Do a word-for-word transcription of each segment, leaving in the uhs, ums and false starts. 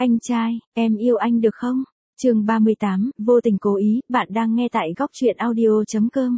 Anh trai, em yêu anh được không? Chương ba mươi tám, vô tình cố ý, bạn đang nghe tại góc truyện audio chấm com.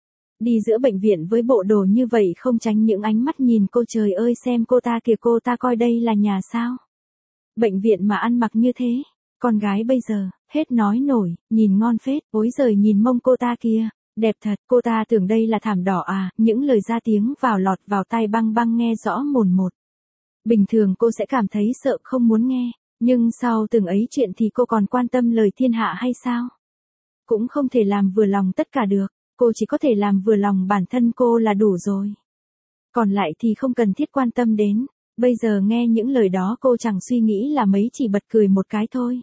Đi giữa bệnh viện với bộ đồ như vậy không tránh những ánh mắt nhìn cô, trời ơi xem cô ta kìa, cô ta coi đây là nhà sao? Bệnh viện mà ăn mặc như thế, con gái bây giờ, hết nói nổi, nhìn ngon phết, ối giời nhìn mông cô ta kìa, đẹp thật, cô ta tưởng đây là thảm đỏ à, những lời ra tiếng vào lọt vào tai Băng Băng nghe rõ mồn một. Bình thường cô sẽ cảm thấy sợ không muốn nghe, nhưng sau từng ấy chuyện thì cô còn quan tâm lời thiên hạ hay sao? Cũng không thể làm vừa lòng tất cả được, cô chỉ có thể làm vừa lòng bản thân cô là đủ rồi. Còn lại thì không cần thiết quan tâm đến, bây giờ nghe những lời đó cô chẳng suy nghĩ là mấy, chỉ bật cười một cái thôi.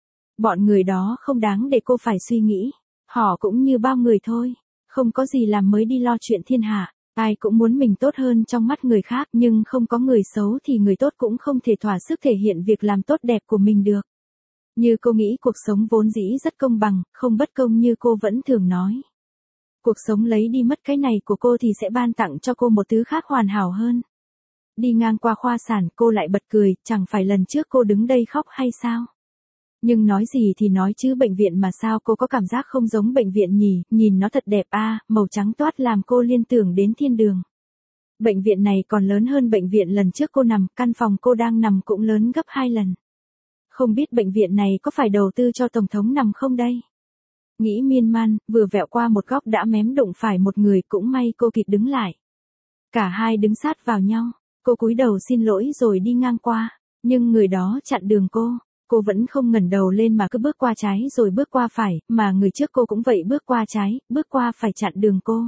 Bọn người đó không đáng để cô phải suy nghĩ, họ cũng như bao người thôi, không có gì làm mới đi lo chuyện thiên hạ. Ai cũng muốn mình tốt hơn trong mắt người khác, nhưng không có người xấu thì người tốt cũng không thể thỏa sức thể hiện việc làm tốt đẹp của mình được. Như cô nghĩ cuộc sống vốn dĩ rất công bằng, không bất công như cô vẫn thường nói. Cuộc sống lấy đi mất cái này của cô thì sẽ ban tặng cho cô một thứ khác hoàn hảo hơn. Đi ngang qua khoa sản cô lại bật cười, chẳng phải lần trước cô đứng đây khóc hay sao? Nhưng nói gì thì nói chứ, bệnh viện mà sao cô có cảm giác không giống bệnh viện nhỉ, nhìn nó thật đẹp a, à, màu trắng toát làm cô liên tưởng đến thiên đường. Bệnh viện này còn lớn hơn bệnh viện lần trước cô nằm, căn phòng cô đang nằm cũng lớn gấp hai lần. Không biết bệnh viện này có phải đầu tư cho Tổng thống nằm không đây? Nghĩ miên man, vừa vẹo qua một góc đã mém đụng phải một người, cũng may cô kịp đứng lại. Cả hai đứng sát vào nhau, cô cúi đầu xin lỗi rồi đi ngang qua, nhưng người đó chặn đường cô. Cô vẫn không ngẩng đầu lên mà cứ bước qua trái rồi bước qua phải, mà người trước cô cũng vậy, bước qua trái, bước qua phải chặn đường cô.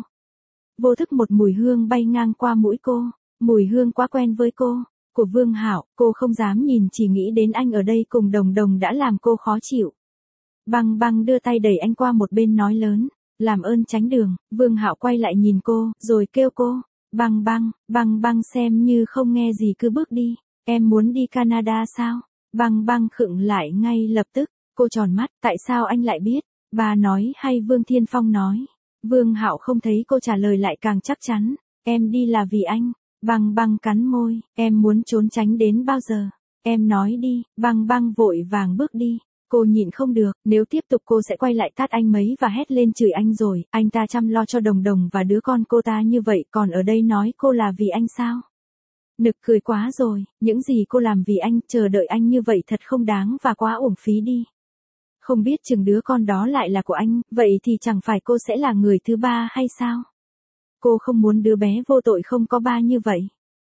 Vô thức một mùi hương bay ngang qua mũi cô, mùi hương quá quen với cô, của Vương Hạo, cô không dám nhìn, chỉ nghĩ đến anh ở đây cùng Đồng Đồng đã làm cô khó chịu. Băng Băng đưa tay đẩy anh qua một bên nói lớn, làm ơn tránh đường. Vương Hạo quay lại nhìn cô, rồi kêu cô, Băng Băng, Băng Băng xem như không nghe gì cứ bước đi, em muốn đi Canada sao? Băng Băng khựng lại ngay lập tức, cô tròn mắt, tại sao anh lại biết? Bà nói hay Vương Thiên Phong nói? Vương Hạo không thấy cô trả lời lại càng chắc chắn, em đi là vì anh. Băng Băng cắn môi, em muốn trốn tránh đến bao giờ? Em nói đi. Băng Băng vội vàng bước đi, cô nhịn không được, nếu tiếp tục cô sẽ quay lại tát anh mấy và hét lên chửi anh rồi, anh ta chăm lo cho Đồng Đồng và đứa con cô ta như vậy, còn ở đây nói cô là vì anh sao? Nực cười quá rồi, những gì cô làm vì anh, chờ đợi anh như vậy thật không đáng và quá uổng phí đi. Không biết chừng đứa con đó lại là của anh, vậy thì chẳng phải cô sẽ là người thứ ba hay sao? Cô không muốn đứa bé vô tội không có ba như vậy.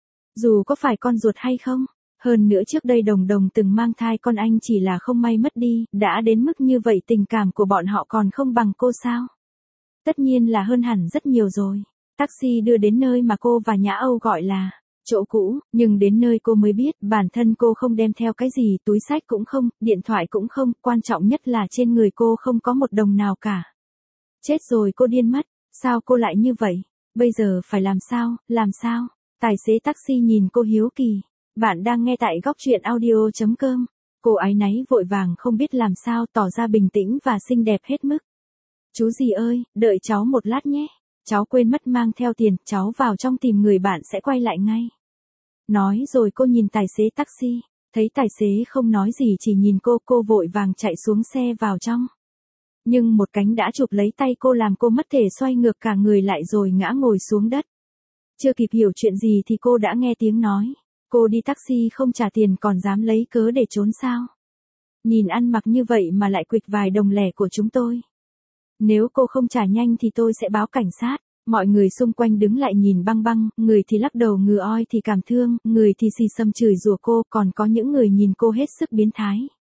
Dù có phải con ruột hay không, hơn nữa trước đây Đồng Đồng từng mang thai con anh, chỉ là không may mất đi, đã đến mức như vậy tình cảm của bọn họ còn không bằng cô sao? Tất nhiên là hơn hẳn rất nhiều rồi. Taxi đưa đến nơi mà cô và Nhã Âu gọi là chỗ cũ, nhưng đến nơi cô mới biết bản thân cô không đem theo cái gì, túi xách cũng không, điện thoại cũng không, quan trọng nhất là trên người cô không có một đồng nào cả. Chết rồi, cô điên mất, sao cô lại như vậy? Bây giờ phải làm sao, làm sao? Tài xế taxi nhìn cô hiếu kỳ. Bạn đang nghe tại góc truyện audio chấm com. Cô áy náy vội vàng không biết làm sao, tỏ ra bình tĩnh và xinh đẹp hết mức. Chú gì ơi, đợi cháu một lát nhé. Cháu quên mất mang theo tiền, cháu vào trong tìm người bạn sẽ quay lại ngay. Nói rồi cô nhìn tài xế taxi, thấy tài xế không nói gì chỉ nhìn cô, cô vội vàng chạy xuống xe vào trong. Nhưng một cánh đã chụp lấy tay cô làm cô mất thể xoay ngược cả người lại rồi ngã ngồi xuống đất. Chưa kịp hiểu chuyện gì thì cô đã nghe tiếng nói, cô đi taxi không trả tiền còn dám lấy cớ để trốn sao? Nhìn ăn mặc như vậy mà lại quỵt vài đồng lẻ của chúng tôi. Nếu cô không trả nhanh thì tôi sẽ báo cảnh sát. Mọi người xung quanh đứng lại nhìn Băng Băng, người thì lắc đầu ngừ oi thì cảm thương, người thì xì xầm chửi rủa cô, còn có những người nhìn cô hết sức biến thái.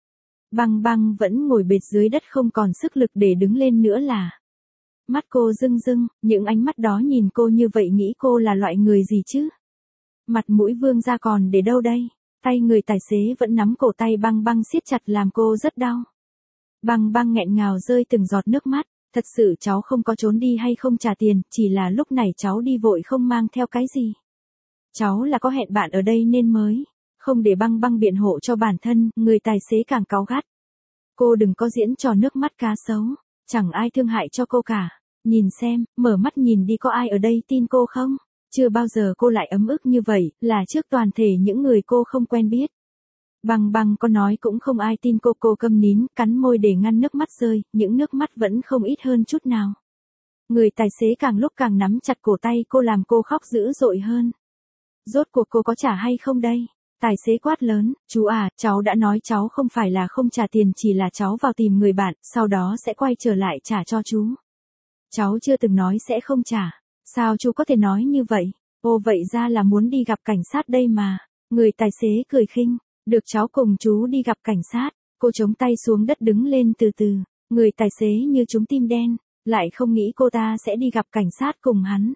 Băng Băng vẫn ngồi bệt dưới đất không còn sức lực để đứng lên nữa là. Mắt cô rưng rưng, những ánh mắt đó nhìn cô như vậy nghĩ cô là loại người gì chứ? Mặt mũi Vương ra còn để đâu đây? Tay người tài xế vẫn nắm cổ tay Băng Băng siết chặt làm cô rất đau. Băng Băng nghẹn ngào rơi từng giọt nước mắt. Thật sự cháu không có trốn đi hay không trả tiền, chỉ là lúc này cháu đi vội không mang theo cái gì. Cháu là có hẹn bạn ở đây nên mới. Không để Băng Băng biện hộ cho bản thân, người tài xế càng cáu gắt. Cô đừng có diễn trò nước mắt cá sấu, chẳng ai thương hại cho cô cả. Nhìn xem, mở mắt nhìn đi có ai ở đây tin cô không? Chưa bao giờ cô lại ấm ức như vậy, là trước toàn thể những người cô không quen biết. Băng băng có nói cũng không ai tin cô, cô câm nín, cắn môi để ngăn nước mắt rơi, những nước mắt vẫn không ít hơn chút nào. Người tài xế càng lúc càng nắm chặt cổ tay cô làm cô khóc dữ dội hơn. Rốt cuộc cô có trả hay không đây? Tài xế quát lớn, chú à, cháu đã nói cháu không phải là không trả tiền, chỉ là cháu vào tìm người bạn, sau đó sẽ quay trở lại trả cho chú. Cháu chưa từng nói sẽ không trả. Sao chú có thể nói như vậy? Ô vậy ra là muốn đi gặp cảnh sát đây mà. Người tài xế cười khinh, được cháu cùng chú đi gặp cảnh sát. Cô chống tay xuống đất đứng lên từ từ. Người tài xế như trúng tim đen, lại không nghĩ cô ta sẽ đi gặp cảnh sát cùng hắn.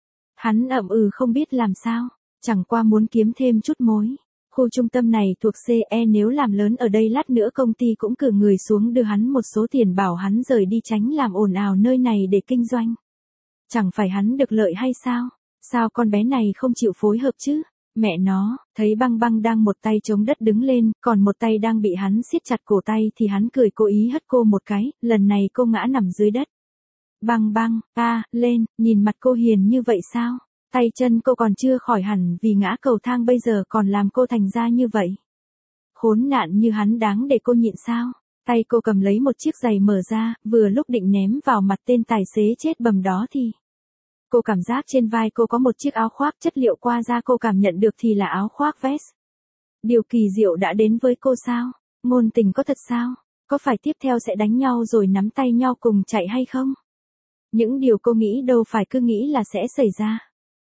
Hắn ậm ừ không biết làm sao, chẳng qua muốn kiếm thêm chút mối. Khu trung tâm này thuộc xê e, nếu làm lớn ở đây lát nữa công ty cũng cử người xuống đưa hắn một số tiền bảo hắn rời đi tránh làm ồn ào nơi này để kinh doanh. Chẳng phải hắn được lợi hay sao? Sao con bé này không chịu phối hợp chứ? Mẹ nó, thấy băng băng đang một tay chống đất đứng lên, còn một tay đang bị hắn siết chặt cổ tay thì hắn cười cố ý hất cô một cái, lần này cô ngã nằm dưới đất. Băng băng, a, lên, nhìn mặt cô hiền như vậy sao? Tay chân cô còn chưa khỏi hẳn vì ngã cầu thang bây giờ còn làm cô thành ra như vậy. Khốn nạn như hắn đáng để cô nhịn sao? Tay cô cầm lấy một chiếc giày mở ra, vừa lúc định ném vào mặt tên tài xế chết bầm đó thì. Cô cảm giác trên vai cô có một chiếc áo khoác chất liệu qua da cô cảm nhận được thì là áo khoác vest. Điều kỳ diệu đã đến với cô sao? Ngôn tình có thật sao? Có phải tiếp theo sẽ đánh nhau rồi nắm tay nhau cùng chạy hay không? Những điều cô nghĩ đâu phải cứ nghĩ là sẽ xảy ra.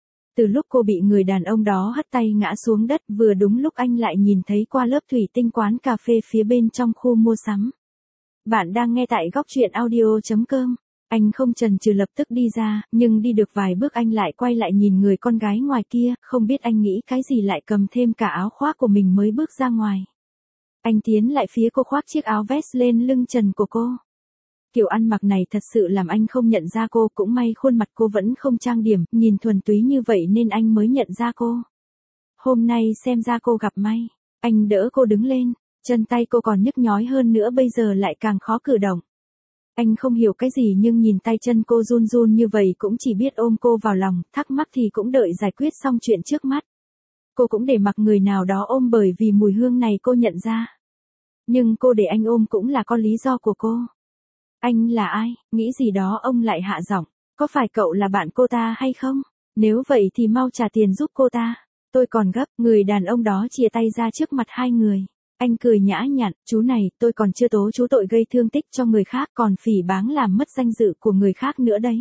Từ lúc cô bị người đàn ông đó hất tay ngã xuống đất, vừa đúng lúc anh lại nhìn thấy qua lớp thủy tinh quán cà phê phía bên trong khu mua sắm. Bạn đang nghe tại góc truyện audio chấm com. Anh không chần chừ lập tức đi ra, nhưng đi được vài bước anh lại quay lại nhìn người con gái ngoài kia, không biết anh nghĩ cái gì lại cầm thêm cả áo khoác của mình mới bước ra ngoài. Anh tiến lại phía cô khoác chiếc áo vest lên lưng trần của cô. Kiểu ăn mặc này thật sự làm anh không nhận ra cô, cũng may khuôn mặt cô vẫn không trang điểm, nhìn thuần túy như vậy nên anh mới nhận ra cô. Hôm nay xem ra cô gặp may. Anh đỡ cô đứng lên, chân tay cô còn nhức nhói hơn nữa bây giờ lại càng khó cử động. Anh không hiểu cái gì nhưng nhìn tay chân cô run run như vậy cũng chỉ biết ôm cô vào lòng, thắc mắc thì cũng đợi giải quyết xong chuyện trước mắt. Cô cũng để mặc người nào đó ôm bởi vì mùi hương này cô nhận ra. Nhưng cô để anh ôm cũng là có lý do của cô. Anh là ai? Nghĩ gì đó ông lại hạ giọng. Có phải cậu là bạn cô ta hay không? Nếu vậy thì mau trả tiền giúp cô ta. Tôi còn gấp, người đàn ông đó chìa tay ra trước mặt hai người. Anh cười nhã nhặn, chú này, tôi còn chưa tố chú tội gây thương tích cho người khác còn phỉ báng làm mất danh dự của người khác nữa đấy.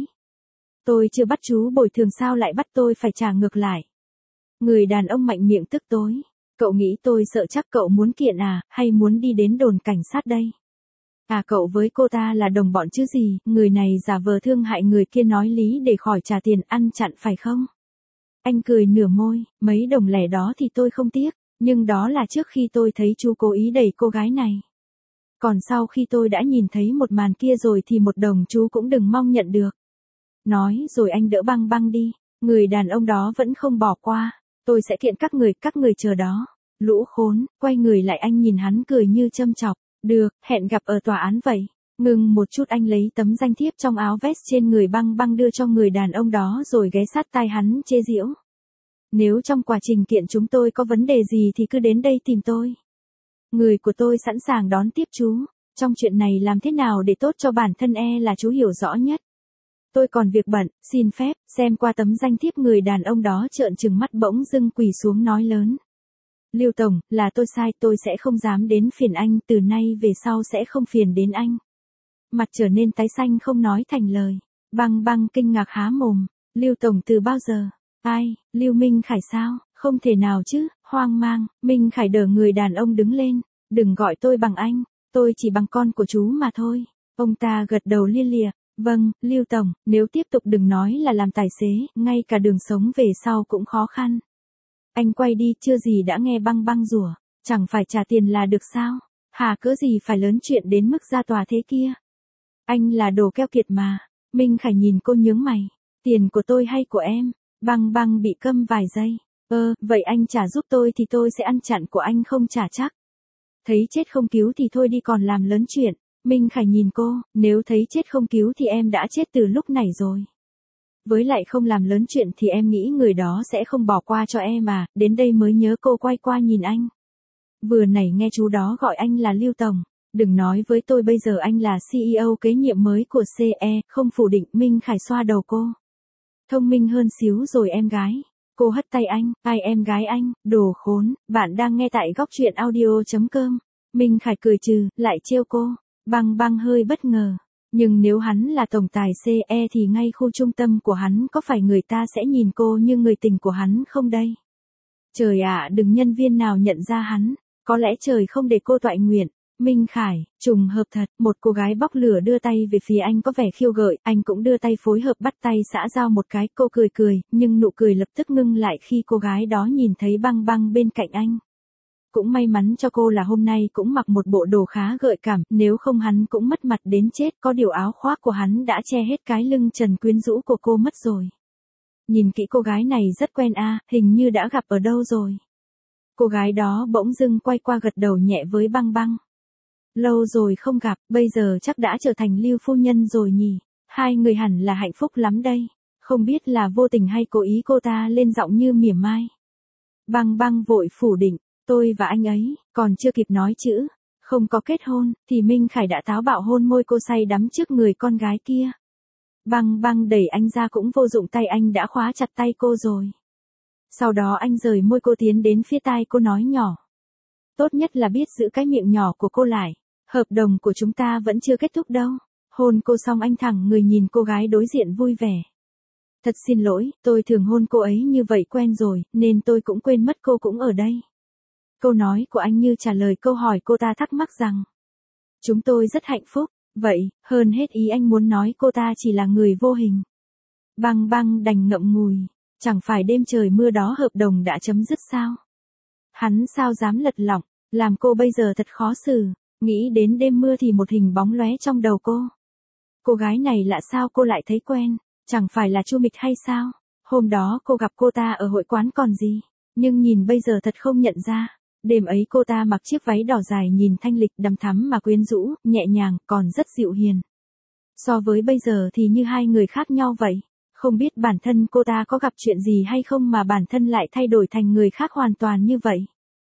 Tôi chưa bắt chú bồi thường sao lại bắt tôi phải trả ngược lại. Người đàn ông mạnh miệng tức tối. Cậu nghĩ tôi sợ chắc cậu muốn kiện à, hay muốn đi đến đồn cảnh sát đây? À cậu với cô ta là đồng bọn chứ gì, người này giả vờ thương hại người kia nói lý để khỏi trả tiền ăn chặn phải không? Anh cười nửa môi, mấy đồng lẻ đó thì tôi không tiếc, nhưng đó là trước khi tôi thấy chú cố ý đẩy cô gái này. Còn sau khi tôi đã nhìn thấy một màn kia rồi thì một đồng chú cũng đừng mong nhận được. Nói rồi anh đỡ băng băng đi, người đàn ông đó vẫn không bỏ qua, tôi sẽ kiện các người, các người chờ đó. Lũ khốn, quay người lại anh nhìn hắn cười như châm chọc. Được, hẹn gặp ở tòa án vậy. Ngừng một chút anh lấy tấm danh thiếp trong áo vest trên người băng băng đưa cho người đàn ông đó rồi ghé sát tai hắn chê giễu. Nếu trong quá trình kiện chúng tôi có vấn đề gì thì cứ đến đây tìm tôi. Người của tôi sẵn sàng đón tiếp chú. Trong chuyện này làm thế nào để tốt cho bản thân e là chú hiểu rõ nhất. Tôi còn việc bận, xin phép, xem qua tấm danh thiếp người đàn ông đó trợn trừng mắt bỗng dưng quỳ xuống nói lớn. Lưu Tổng, là tôi sai, tôi sẽ không dám đến phiền anh, từ nay về sau sẽ không phiền đến anh. Mặt trở nên tái xanh không nói thành lời. Băng băng kinh ngạc há mồm. Lưu Tổng từ bao giờ? Ai, Lưu Minh Khải sao? Không thể nào chứ, hoang mang. Minh Khải đỡ người đàn ông đứng lên. Đừng gọi tôi bằng anh, tôi chỉ bằng con của chú mà thôi. Ông ta gật đầu lia lịa. Vâng, Lưu Tổng, nếu tiếp tục đừng nói là làm tài xế, ngay cả đường sống về sau cũng khó khăn. Anh quay đi, chưa gì đã nghe băng băng rủa, chẳng phải trả tiền là được sao? Hà cỡ gì phải lớn chuyện đến mức ra tòa thế kia? Anh là đồ keo kiệt mà. Minh Khải nhìn cô nhướng mày. Tiền của tôi hay của em? Băng băng bị câm vài giây. Ơ, vậy anh trả giúp tôi thì tôi sẽ ăn chặn của anh không trả chắc. Thấy chết không cứu thì thôi đi còn làm lớn chuyện. Minh Khải nhìn cô, nếu thấy chết không cứu thì em đã chết từ lúc này rồi. Với lại không làm lớn chuyện thì em nghĩ người đó sẽ không bỏ qua cho em à, đến đây mới nhớ cô quay qua nhìn anh. Vừa nãy nghe chú đó gọi anh là Lưu Tổng. Đừng nói với tôi bây giờ anh là xê e ô kế nhiệm mới của xê e, không phủ định. Minh Khải xoa đầu cô. Thông minh hơn xíu rồi em gái. Cô hất tay anh, ai em gái anh, đồ khốn, bạn đang nghe tại góc truyện audio.com. Minh Khải cười trừ, lại trêu cô. Băng băng hơi bất ngờ. Nhưng nếu hắn là tổng tài xê e thì ngay khu trung tâm của hắn có phải người ta sẽ nhìn cô như người tình của hắn không đây? Trời ạ, đừng nhân viên nào nhận ra hắn. Có lẽ trời không để cô toại nguyện. Minh Khải, trùng hợp thật, một cô gái bóc lửa đưa tay về phía anh có vẻ khiêu gợi, anh cũng đưa tay phối hợp bắt tay xã giao một cái, cô cười cười, nhưng nụ cười lập tức ngưng lại khi cô gái đó nhìn thấy băng băng bên cạnh anh. Cũng may mắn cho cô là hôm nay cũng mặc một bộ đồ khá gợi cảm, nếu không hắn cũng mất mặt đến chết, có điều áo khoác của hắn đã che hết cái lưng trần quyến rũ của cô mất rồi. Nhìn kỹ cô gái này rất quen a, hình như đã gặp ở đâu rồi. Cô gái đó bỗng dưng quay qua gật đầu nhẹ với băng băng. Lâu rồi không gặp, bây giờ chắc đã trở thành Lưu phu nhân rồi nhỉ. Hai người hẳn là hạnh phúc lắm đây. Không biết là vô tình hay cố ý, cô ta lên giọng như mỉa mai. Băng băng vội phủ định, tôi và anh ấy, còn chưa kịp nói chữ, không có kết hôn, thì Minh Khải đã táo bạo hôn môi cô say đắm trước người con gái kia. Băng băng đẩy anh ra cũng vô dụng, tay anh đã khóa chặt tay cô rồi. Sau đó anh rời môi cô tiến đến phía tai cô nói nhỏ. Tốt nhất là biết giữ cái miệng nhỏ của cô lại. Hợp đồng của chúng ta vẫn chưa kết thúc đâu. Hôn cô xong anh thẳng người nhìn cô gái đối diện vui vẻ. Thật xin lỗi, tôi thường hôn cô ấy như vậy quen rồi, nên tôi cũng quên mất cô cũng ở đây. Câu nói của anh như trả lời câu hỏi cô ta thắc mắc rằng. Chúng tôi rất hạnh phúc, vậy, hơn hết ý anh muốn nói cô ta chỉ là người vô hình. Băng băng đành ngậm ngùi, chẳng phải đêm trời mưa đó hợp đồng đã chấm dứt sao? Hắn sao dám lật lọng, làm cô bây giờ thật khó xử. Nghĩ đến đêm mưa thì một hình bóng lóe trong đầu cô. Cô gái này lạ sao cô lại thấy quen, chẳng phải là Chu Mịch hay sao? Hôm đó cô gặp cô ta ở hội quán còn gì, nhưng nhìn bây giờ thật không nhận ra. Đêm ấy cô ta mặc chiếc váy đỏ dài nhìn thanh lịch đằm thắm mà quyến rũ, nhẹ nhàng, còn rất dịu hiền. So với bây giờ thì như hai người khác nhau vậy. Không biết bản thân cô ta có gặp chuyện gì hay không mà bản thân lại thay đổi thành người khác hoàn toàn như vậy.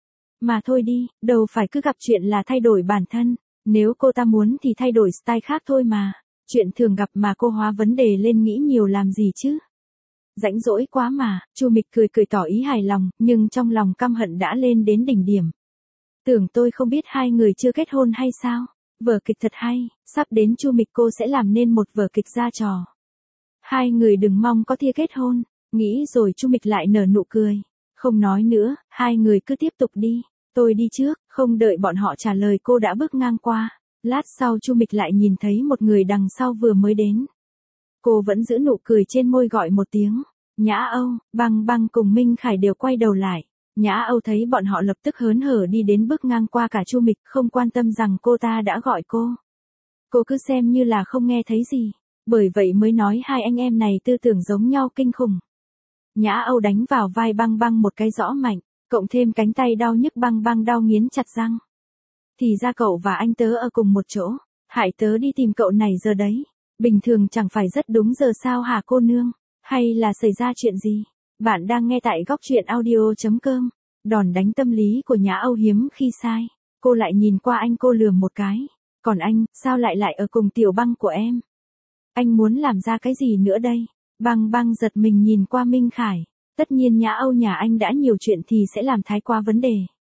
Mà thôi đi, đâu phải cứ gặp chuyện là thay đổi bản thân, nếu cô ta muốn thì thay đổi style khác thôi mà. Chuyện thường gặp mà cô hóa vấn đề lên nghĩ nhiều làm gì chứ. Rãnh rỗi quá mà, Chu Mịch cười cười tỏ ý hài lòng, nhưng trong lòng căm hận đã lên đến đỉnh điểm. Tưởng tôi không biết hai người chưa kết hôn hay sao? Vở kịch thật hay, sắp đến Chu Mịch cô sẽ làm nên một vở kịch ra trò. Hai người đừng mong có thia kết hôn, nghĩ rồi Chu Mịch lại nở nụ cười. Không nói nữa, hai người cứ tiếp tục đi. Tôi đi trước, không đợi bọn họ trả lời cô đã bước ngang qua. Lát sau Chu Mịch lại nhìn thấy một người đằng sau vừa mới đến. Cô vẫn giữ nụ cười trên môi gọi một tiếng. Nhã Âu, Băng Băng cùng Minh Khải đều quay đầu lại. Nhã Âu thấy bọn họ lập tức hớn hở đi đến bước ngang qua cả Chu Mịch, không quan tâm rằng cô ta đã gọi cô. Cô cứ xem như là không nghe thấy gì. Bởi vậy mới nói hai anh em này tư tưởng giống nhau kinh khủng. Nhã Âu đánh vào vai Băng Băng một cái rõ mạnh. Cộng thêm cánh tay đau nhức, Băng Băng đau nghiến chặt răng. Thì ra cậu và anh tớ ở cùng một chỗ. Hại tớ đi tìm cậu này giờ đấy. Bình thường chẳng phải rất đúng giờ sao hả cô nương? Hay là xảy ra chuyện gì? Bạn đang nghe tại góc truyện audio.com. Đòn đánh tâm lý của Nhã Âu hiếm khi sai. Cô lại nhìn qua anh, cô lườm một cái. Còn anh, sao lại lại ở cùng Tiểu Băng của em? Anh muốn làm ra cái gì nữa đây? Băng Băng giật mình nhìn qua Minh Khải. Tất nhiên Nhã Âu nhà anh đã nhiều chuyện thì sẽ làm thái quá vấn đề.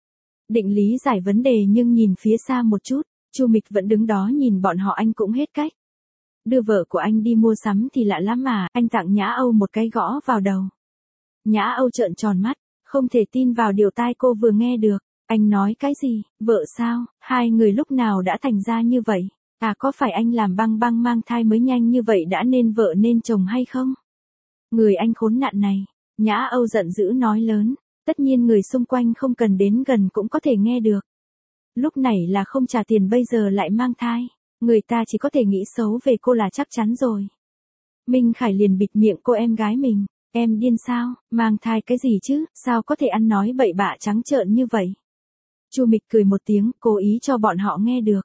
Định lý giải vấn đề nhưng nhìn phía xa một chút, Chu Mịch vẫn đứng đó nhìn bọn họ, anh cũng hết cách. Đưa vợ của anh đi mua sắm thì lạ lắm mà, anh tặng Nhã Âu một cái gõ vào đầu. Nhã Âu trợn tròn mắt, không thể tin vào điều tai cô vừa nghe được. Anh nói cái gì, vợ sao, hai người lúc nào đã thành ra như vậy? À có phải anh làm Băng Băng mang thai mới nhanh như vậy đã nên vợ nên chồng hay không? Người anh khốn nạn này. Nhã Âu giận dữ nói lớn, tất nhiên người xung quanh không cần đến gần cũng có thể nghe được. Lúc này là không trả tiền bây giờ lại mang thai, người ta chỉ có thể nghĩ xấu về cô là chắc chắn rồi. Minh Khải liền bịt miệng cô em gái mình, em điên sao, mang thai cái gì chứ, sao có thể ăn nói bậy bạ trắng trợn như vậy. Chu Mịch cười một tiếng, cố ý cho bọn họ nghe được.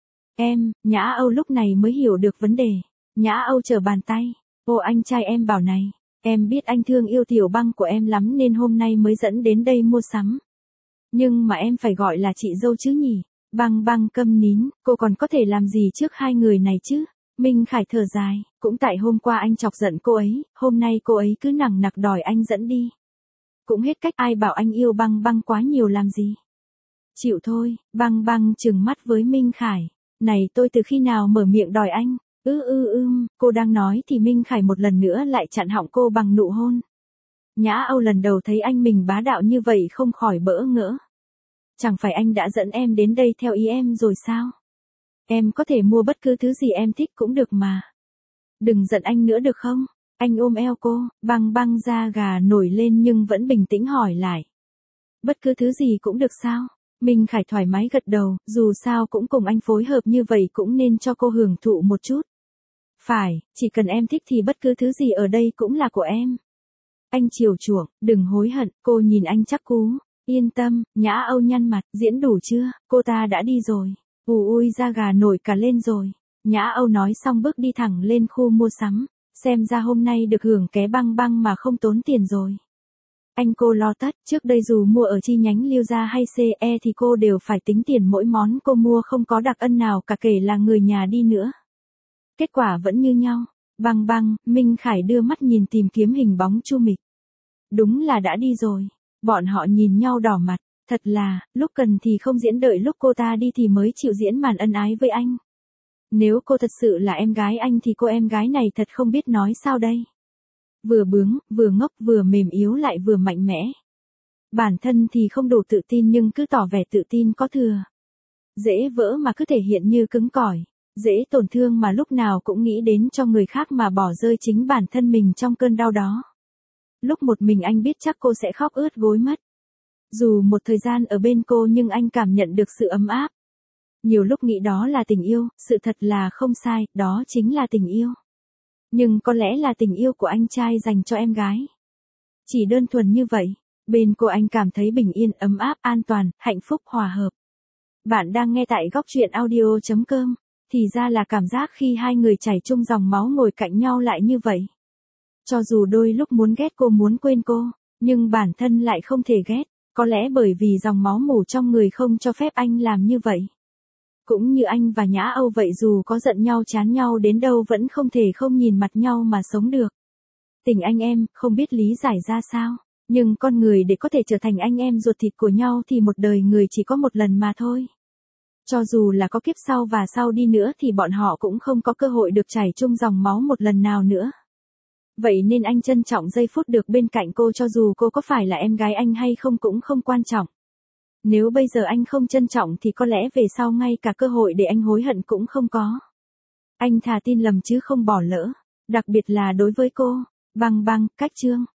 Em, Nhã Âu lúc này mới hiểu được vấn đề. Nhã Âu trở bàn tay, ô anh trai em bảo này. Em biết anh thương yêu Tiểu Băng của em lắm nên hôm nay mới dẫn đến đây mua sắm. Nhưng mà em phải gọi là chị dâu chứ nhỉ? Băng băng câm nín, cô còn có thể làm gì trước hai người này chứ? Minh Khải thở dài, cũng tại hôm qua anh chọc giận cô ấy, hôm nay cô ấy cứ nằng nặc đòi anh dẫn đi. Cũng hết cách, ai bảo anh yêu băng băng quá nhiều làm gì. Chịu thôi, băng băng trừng mắt với Minh Khải. Này tôi từ khi nào mở miệng đòi anh? Ư ư ưm, cô đang nói thì Minh Khải một lần nữa lại chặn họng cô bằng nụ hôn. Nhã Âu lần đầu thấy anh mình bá đạo như vậy không khỏi bỡ ngỡ. Chẳng phải anh đã dẫn em đến đây theo ý em rồi sao? Em có thể mua bất cứ thứ gì em thích cũng được mà. Đừng giận anh nữa được không? Anh ôm eo cô, băng băng da gà nổi lên nhưng vẫn bình tĩnh hỏi lại. Bất cứ thứ gì cũng được sao? Minh Khải thoải mái gật đầu, dù sao cũng cùng anh phối hợp như vậy cũng nên cho cô hưởng thụ một chút. Phải, chỉ cần em thích thì bất cứ thứ gì ở đây cũng là của em. Anh chiều chuộng, đừng hối hận, cô nhìn anh chắc cú. Yên tâm, Nhã Âu nhăn mặt, diễn đủ chưa, cô ta đã đi rồi. Ù ui da gà nổi cả lên rồi. Nhã Âu nói xong bước đi thẳng lên khu mua sắm. Xem ra hôm nay được hưởng ké băng băng mà không tốn tiền rồi. Anh cô lo tất, trước đây dù mua ở chi nhánh Liêu Gia hay xê e thì cô đều phải tính tiền mỗi món cô mua, không có đặc ân nào cả kể là người nhà đi nữa. Kết quả vẫn như nhau. Băng băng, Minh Khải đưa mắt nhìn tìm kiếm hình bóng Chu Mịch. Đúng là đã đi rồi. Bọn họ nhìn nhau đỏ mặt. Thật là, lúc cần thì không diễn, đợi lúc cô ta đi thì mới chịu diễn màn ân ái với anh. Nếu cô thật sự là em gái anh thì cô em gái này thật không biết nói sao đây. Vừa bướng, vừa ngốc, vừa mềm yếu lại vừa mạnh mẽ. Bản thân thì không đủ tự tin nhưng cứ tỏ vẻ tự tin có thừa. Dễ vỡ mà cứ thể hiện như cứng cỏi. Dễ tổn thương mà lúc nào cũng nghĩ đến cho người khác mà bỏ rơi chính bản thân mình trong cơn đau đó. Lúc một mình anh biết chắc cô sẽ khóc ướt gối mất. Dù một thời gian ở bên cô nhưng anh cảm nhận được sự ấm áp. Nhiều lúc nghĩ đó là tình yêu, sự thật là không sai, đó chính là tình yêu. Nhưng có lẽ là tình yêu của anh trai dành cho em gái. Chỉ đơn thuần như vậy, bên cô anh cảm thấy bình yên, ấm áp, an toàn, hạnh phúc, hòa hợp. Bạn đang nghe tại góc truyện audio chấm com. Thì ra là cảm giác khi hai người chảy chung dòng máu ngồi cạnh nhau lại như vậy. Cho dù đôi lúc muốn ghét cô, muốn quên cô, nhưng bản thân lại không thể ghét. Có lẽ bởi vì dòng máu mủ trong người không cho phép anh làm như vậy. Cũng như anh và Nhã Âu vậy, dù có giận nhau chán nhau đến đâu vẫn không thể không nhìn mặt nhau mà sống được. Tình anh em, không biết lý giải ra sao. Nhưng con người để có thể trở thành anh em ruột thịt của nhau thì một đời người chỉ có một lần mà thôi. Cho dù là có kiếp sau và sau đi nữa thì bọn họ cũng không có cơ hội được chảy chung dòng máu một lần nào nữa. Vậy nên anh trân trọng giây phút được bên cạnh cô, cho dù cô có phải là em gái anh hay không cũng không quan trọng. Nếu bây giờ anh không trân trọng thì có lẽ về sau ngay cả cơ hội để anh hối hận cũng không có. Anh thà tin lầm chứ không bỏ lỡ. Đặc biệt là đối với cô. Băng băng, cách chương.